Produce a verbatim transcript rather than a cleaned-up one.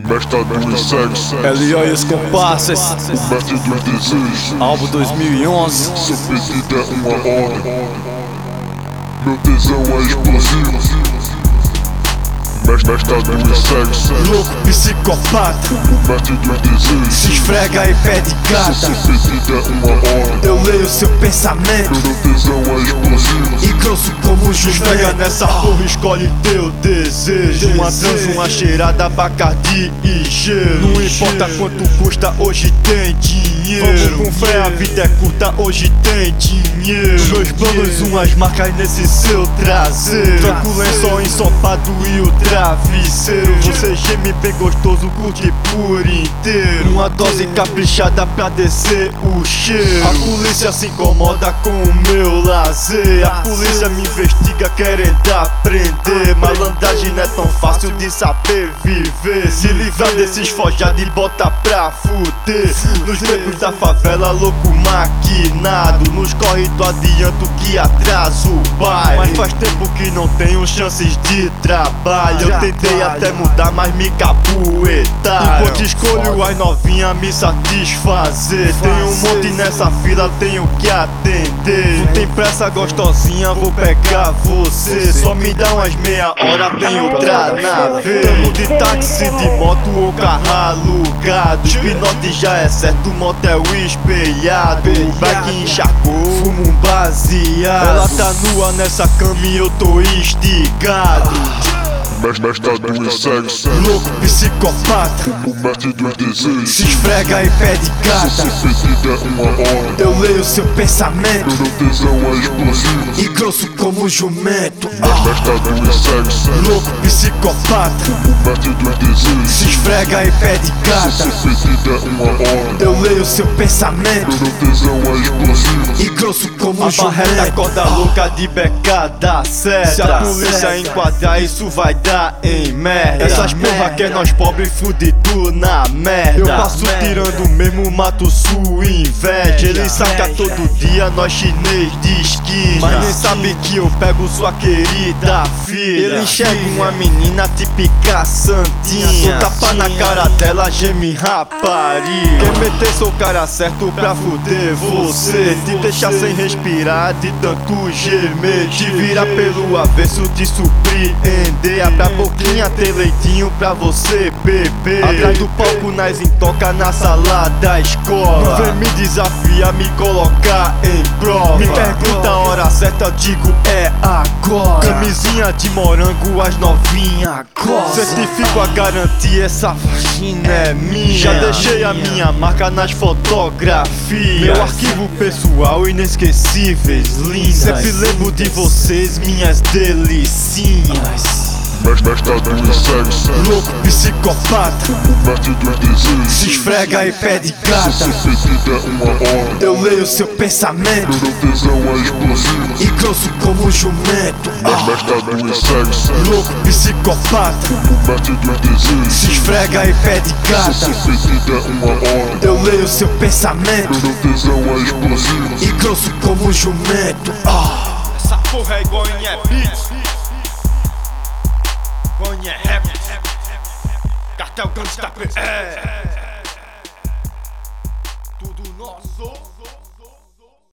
Mestre do sexo, L O e os comparsas, o mestre dos desejos. álbum dois mil e onze. Seu pedido é uma ordem, meu tesão é explosivo. Mestre do sexo, Louco, psicopata, o mestre dos desejos. se esfrega e pede gata. Seu pedido é uma ordem, Eu leio seu pensamento meu tesão é explosivo. e grosso como um jumento. Esfrega nessa porra, escolhe teu desejo. Uma trans, uma cheirada, Bacardi e gelo. Não importa quanto custa, hoje tem dinheiro. Vamos com fé, a vida é curta, hoje tem dinheiro. Meus planos, umas marcas nesse seu traseiro. Troca o lençol ensopado e o travesseiro. Você geme bem gostoso, curte por inteiro. Uma dose caprichada pra descer o cheiro. A polícia se incomoda com o meu lazer. A polícia me investiga querendo aprender. Malandragem não é tão fácil de saber viver. Se livrar desses forjados e bota pra fuder. Nos becos da favela, louco maquinado. Nos corre do adianto que atrasa o bairro. Mas faz tempo que não tenho chances de trabalho. Eu tentei até mudar, mas me capuetaram. Enquanto escolho as novinhas me satisfazer. Tenho um monte nessa fila, tenho que atender. Não tem pressa, gostosinha, vou pegar você. Só me dá umas meia hora, tem outra na vez. Tamo de táxi, de moto ou carro alugado. Pinote já é certo, motel espelhado. Bike encharcou, fumo um baseado. Ela tá nua nessa cama e eu tô estigado. Mestre do sexo, Louco, psicopata, o mestre dos desejos. se esfrega e pede gata. Seu pedido é uma ordem, Eu leio seu pensamento meu tesão é explosivo. e grosso como um jumento. Mestre do sexo, Louco, psicopata, o mestre dos desejos. se esfrega e pede gata. Seu pedido é uma ordem, Eu leio seu pensamento meu tesão é explosivo. e grosso como um A barreta jumento. corda louca de becada certa. Se a polícia enquadrar, isso vai dar em merda. Essas porra que é nós pobre fudido na merda. Eu passo tirando mesmo, mato sua inveja. Ele saca todo dia, nós chinês de esquina. Mas nem sabe que eu pego sua querida filha. Ele enxerga uma menina típica santinha. Dou tapa na cara dela, geme rapariga. Quer meter seu cara certo pra fuder você. Te deixar sem respirar de tanto gemer. Te virar pelo avesso, te surpreender. Abre a boquinha, ter leitinho pra você beber. Atrás do palco, nós intoca na sala da escola. Vem me desafiar, me colocar em prova. Me pergunta a hora certa, eu digo é agora. Camisinha de morango, as novinha gosta. Certifico a garantia, essa vagina é minha. Já deixei a minha marca nas fotografias. Meu arquivo pessoal, inesquecíveis, lindas. Sempre lembro de vocês, minhas delicinhas. Mestre do sexo, Louco, psicopata, o mestre dos desejos. se esfrega e pede gata. Seu pedido é uma ordem, Eu leio seu pensamento meu tesão é explosivo. e grosso como um jumento. Mestre do sexo, Louco, psicopata, o mestre dos desejos. se esfrega e pede gata. Seu pedido é uma ordem, Eu leio seu pensamento meu tesão é explosivo. e grosso como um jumento. Essa porra é igual em é beats, igual em é rap. Cartel Gangsta, é tudo nosso.